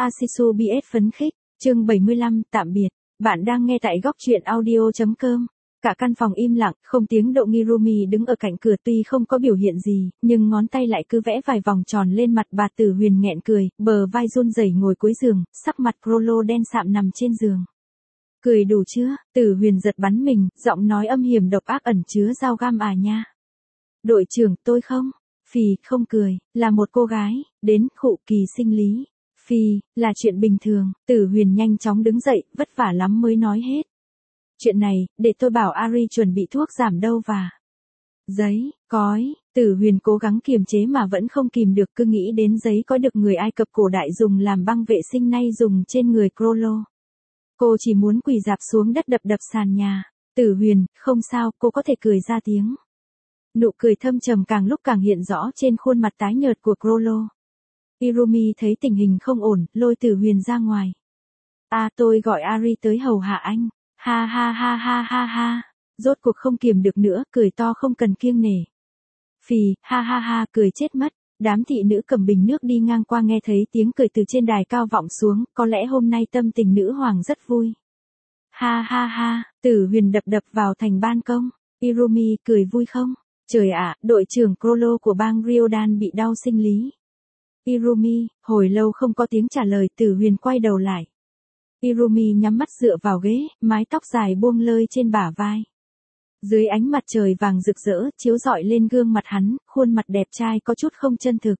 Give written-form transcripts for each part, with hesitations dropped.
Asisu BS phấn khích, chương 75, tạm biệt. Bạn đang nghe tại góc truyện audio.com. Cả căn phòng im lặng, không tiếng động. Hirumi đứng ở cạnh cửa tuy không có biểu hiện gì, nhưng ngón tay lại cứ vẽ vài vòng tròn lên mặt bà Tử Huyền nghẹn cười, bờ vai run rẩy ngồi cuối giường, sắc mặt Crollo đen sạm nằm trên giường. Cười đủ chưa? Tử Huyền giật bắn mình, giọng nói âm hiểm độc ác ẩn chứa dao găm à nha. Đội trưởng, tôi không. Phì, không cười, là một cô gái, đến, khụ kỳ sinh lý. Phì, là chuyện bình thường. Tử Huyền nhanh chóng đứng dậy, vất vả lắm mới nói hết. Chuyện này, để tôi bảo Ari chuẩn bị thuốc giảm đau và giấy, cói. Tử Huyền cố gắng kiềm chế mà vẫn không kìm được, cứ nghĩ đến giấy cói được người Ai Cập cổ đại dùng làm băng vệ sinh nay dùng trên người Crollo. Cô chỉ muốn quỳ rạp xuống đất đập đập sàn nhà. Tử Huyền, không sao, cô có thể cười ra tiếng. Nụ cười thâm trầm càng lúc càng hiện rõ trên khuôn mặt tái nhợt của Crollo. Hirumi thấy tình hình không ổn, lôi Tử Huyền ra ngoài. Tôi gọi Ari tới hầu hạ anh. Ha ha ha ha ha ha. Rốt cuộc không kiềm được nữa, cười to không cần kiêng nể. Phì, ha ha ha, cười chết mất. Đám thị nữ cầm bình nước đi ngang qua nghe thấy tiếng cười từ trên đài cao vọng xuống, có lẽ hôm nay tâm tình nữ hoàng rất vui. Ha ha ha, Tử Huyền đập đập vào thành ban công. Hirumi, cười vui không? Trời ạ, đội trưởng Crollo của bang Ryodan bị đau sinh lý. Hirumi, hồi lâu không có tiếng trả lời. Tử Huyền quay đầu lại. Hirumi nhắm mắt dựa vào ghế, mái tóc dài buông lơi trên bả vai. Dưới ánh mặt trời vàng rực rỡ, chiếu rọi lên gương mặt hắn, khuôn mặt đẹp trai có chút không chân thực.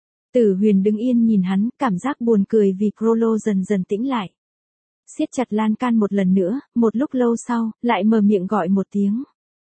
Tử Huyền đứng yên nhìn hắn, cảm giác buồn cười vì Crollo dần dần tĩnh lại. Siết chặt lan can một lần nữa, một lúc lâu sau, lại mở miệng gọi một tiếng.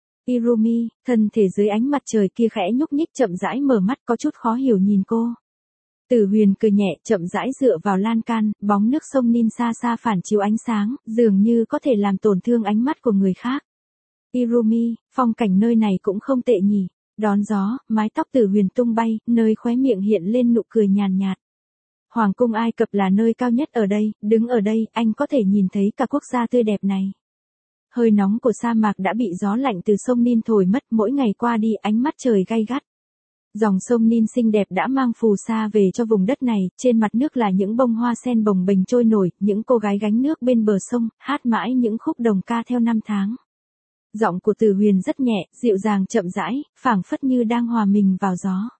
Hirumi, thân thể dưới ánh mặt trời kia khẽ nhúc nhích chậm rãi mở mắt có chút khó hiểu nhìn cô. Tử Huyền cười nhẹ, chậm rãi dựa vào lan can, bóng nước sông Nin xa xa phản chiếu ánh sáng, dường như có thể làm tổn thương ánh mắt của người khác. Hirumi, phong cảnh nơi này cũng không tệ nhỉ. Đón gió, mái tóc Tử Huyền tung bay, nơi khóe miệng hiện lên nụ cười nhàn nhạt. Hoàng cung Ai Cập là nơi cao nhất ở đây, đứng ở đây, anh có thể nhìn thấy cả quốc gia tươi đẹp này. Hơi nóng của sa mạc đã bị gió lạnh từ sông Nin thổi mất, mỗi ngày qua đi ánh mắt trời gay gắt. Dòng sông Nin xinh đẹp đã mang phù sa về cho vùng đất này, trên mặt nước là những bông hoa sen bồng bềnh trôi nổi, những cô gái gánh nước bên bờ sông, hát mãi những khúc đồng ca theo năm tháng. Giọng của Tử Huyền rất nhẹ, dịu dàng chậm rãi, phảng phất như đang hòa mình vào gió.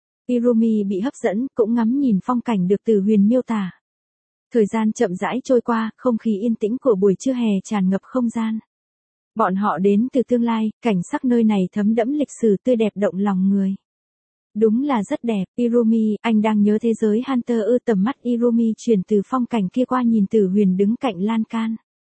Hirumi bị hấp dẫn, cũng ngắm nhìn phong cảnh được Tử Huyền miêu tả. Thời gian chậm rãi trôi qua, không khí yên tĩnh của buổi trưa hè tràn ngập không gian. Bọn họ đến từ tương lai, cảnh sắc nơi này thấm đẫm lịch sử tươi đẹp động lòng người. Đúng là rất đẹp. Hirumi, anh đang nhớ thế giới Hunter ư? Tầm mắt Hirumi chuyển từ phong cảnh kia qua nhìn Tử Huyền đứng cạnh lan can.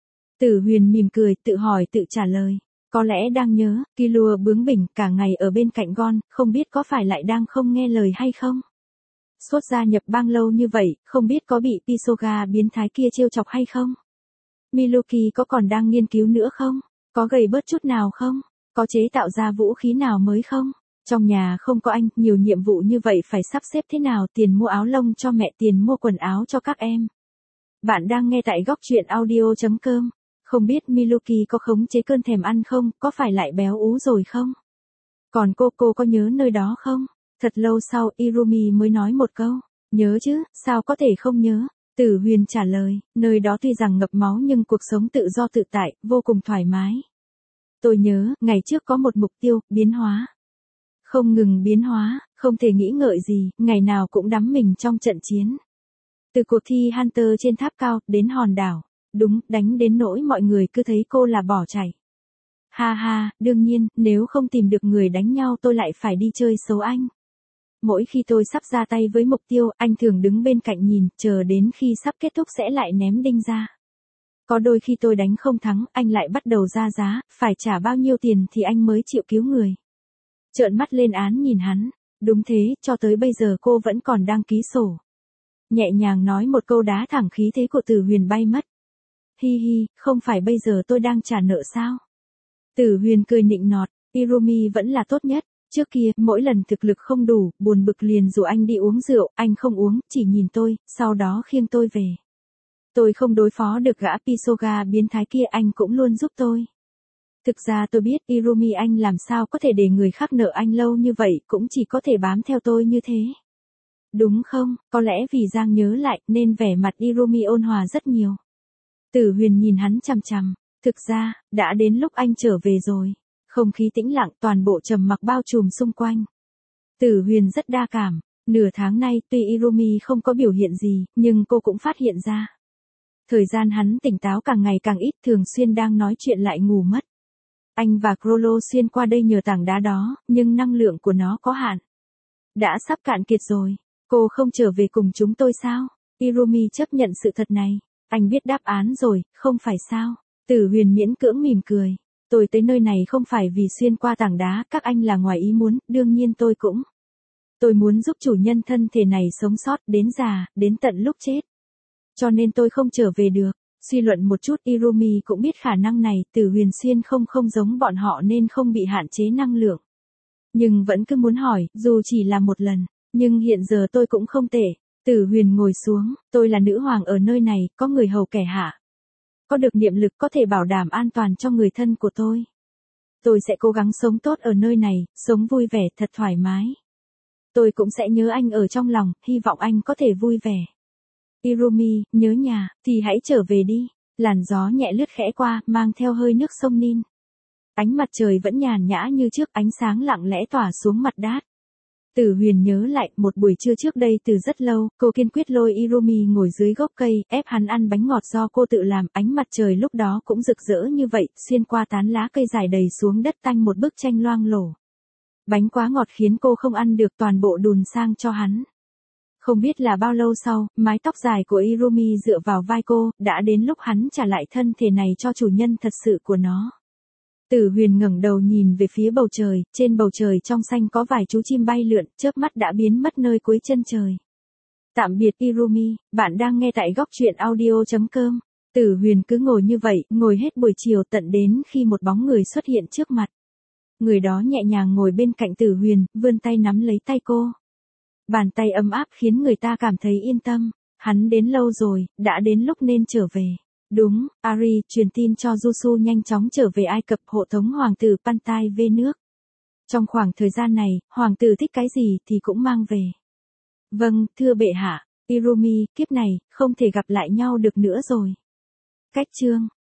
Tử Huyền mỉm cười, tự hỏi tự trả lời. Có lẽ đang nhớ, Killua bướng bỉnh cả ngày ở bên cạnh Gon, không biết có phải lại đang không nghe lời hay không? Sốt gia nhập bang lâu như vậy, không biết có bị Pisoga biến thái kia trêu chọc hay không? Miluki có còn đang nghiên cứu nữa không? Có gầy bớt chút nào không? Có chế tạo ra vũ khí nào mới không? Trong nhà không có anh, nhiều nhiệm vụ như vậy phải sắp xếp thế nào? Tiền mua áo lông cho mẹ, tiền mua quần áo cho các em. Bạn đang nghe tại góc truyện audio.com. Không biết Miluki có khống chế cơn thèm ăn không? Có phải lại béo ú rồi không? Còn cô có nhớ nơi đó không? Thật lâu sau, Hirumi mới nói một câu. Nhớ chứ, sao có thể không nhớ? Tử Huyền trả lời, nơi đó tuy rằng ngập máu nhưng cuộc sống tự do tự tại, vô cùng thoải mái. Tôi nhớ, ngày trước có một mục tiêu, biến hóa. Không ngừng biến hóa, không thể nghĩ ngợi gì, ngày nào cũng đắm mình trong trận chiến. Từ cuộc thi Hunter trên tháp cao, đến hòn đảo. Đúng, đánh đến nỗi mọi người cứ thấy cô là bỏ chạy. Ha ha, đương nhiên, nếu không tìm được người đánh nhau tôi lại phải đi chơi xấu anh. Mỗi khi tôi sắp ra tay với mục tiêu, anh thường đứng bên cạnh nhìn, chờ đến khi sắp kết thúc sẽ lại ném đinh ra. Có đôi khi tôi đánh không thắng, anh lại bắt đầu ra giá, phải trả bao nhiêu tiền thì anh mới chịu cứu người. Trợn mắt lên án nhìn hắn. Đúng thế, cho tới bây giờ cô vẫn còn đang ký sổ. Nhẹ nhàng nói một câu đá thẳng khí thế của Tử Huyền bay mất. Hi hi, không phải bây giờ tôi đang trả nợ sao? Tử Huyền cười nịnh nọt, Hirumi vẫn là tốt nhất. Trước kia, mỗi lần thực lực không đủ, buồn bực liền rủ anh đi uống rượu, anh không uống, chỉ nhìn tôi, sau đó khiêng tôi về. Tôi không đối phó được gã Pisoga biến thái kia, anh cũng luôn giúp tôi. Thực ra tôi biết Hirumi anh làm sao có thể để người khác nợ anh lâu như vậy, cũng chỉ có thể bám theo tôi như thế. Đúng không, có lẽ vì Giang nhớ lại nên vẻ mặt Irumi ôn hòa rất nhiều. Tử Huyền nhìn hắn chằm chằm, thực ra, đã đến lúc anh trở về rồi. Không khí tĩnh lặng, toàn bộ trầm mặc bao trùm xung quanh. Tử Huyền rất đa cảm, nửa tháng nay tuy Irumi không có biểu hiện gì, nhưng cô cũng phát hiện ra. Thời gian hắn tỉnh táo càng ngày càng ít, thường xuyên đang nói chuyện lại ngủ mất. Anh và Crollo xuyên qua đây nhờ tảng đá đó, nhưng năng lượng của nó có hạn. Đã sắp cạn kiệt rồi. Cô không trở về cùng chúng tôi sao? Irumi chấp nhận sự thật này. Anh biết đáp án rồi, không phải sao? Tử Huyền miễn cưỡng mỉm cười. Tôi tới nơi này không phải vì xuyên qua tảng đá, các anh là ngoài ý muốn, đương nhiên tôi cũng. Tôi muốn giúp chủ nhân thân thể này sống sót đến già, đến tận lúc chết. Cho nên tôi không trở về được. Suy luận một chút, Irumi cũng biết khả năng này, Tử Huyền xuyên không giống bọn họ nên không bị hạn chế năng lượng. Nhưng vẫn cứ muốn hỏi, dù chỉ là một lần. Nhưng hiện giờ tôi cũng không tệ. Tử Huyền ngồi xuống, tôi là nữ hoàng ở nơi này, có người hầu kẻ hạ. Có được niệm lực có thể bảo đảm an toàn cho người thân của tôi. Tôi sẽ cố gắng sống tốt ở nơi này, sống vui vẻ thật thoải mái. Tôi cũng sẽ nhớ anh ở trong lòng, hy vọng anh có thể vui vẻ. Irumi, nhớ nhà, thì hãy trở về đi. Làn gió nhẹ lướt khẽ qua, mang theo hơi nước sông Nin. Ánh mặt trời vẫn nhàn nhã như trước, ánh sáng lặng lẽ tỏa xuống mặt đát. Tử Huyền nhớ lại, một buổi trưa trước đây từ rất lâu, cô kiên quyết lôi Irumi ngồi dưới gốc cây, ép hắn ăn bánh ngọt do cô tự làm, ánh mặt trời lúc đó cũng rực rỡ như vậy, xuyên qua tán lá cây dài đầy xuống đất tanh một bức tranh loang lổ. Bánh quá ngọt khiến cô không ăn được, toàn bộ đùn sang cho hắn. Không biết là bao lâu sau, mái tóc dài của Irumi dựa vào vai cô, đã đến lúc hắn trả lại thân thể này cho chủ nhân thật sự của nó. Tử Huyền ngẩng đầu nhìn về phía bầu trời, trên bầu trời trong xanh có vài chú chim bay lượn, chớp mắt đã biến mất nơi cuối chân trời. Tạm biệt Irumi, bạn đang nghe tại góc truyện audio.com. Tử Huyền cứ ngồi như vậy, ngồi hết buổi chiều tận đến khi một bóng người xuất hiện trước mặt. Người đó nhẹ nhàng ngồi bên cạnh Tử Huyền, vươn tay nắm lấy tay cô. Bàn tay ấm áp khiến người ta cảm thấy yên tâm. Hắn đến lâu rồi, đã đến lúc nên trở về. Đúng, Ari truyền tin cho Jusu nhanh chóng trở về Ai Cập, hộ tống hoàng tử Pantai về nước. Trong khoảng thời gian này, hoàng tử thích cái gì thì cũng mang về. Vâng, thưa bệ hạ, Irumi, kiếp này, không thể gặp lại nhau được nữa rồi. Cách chương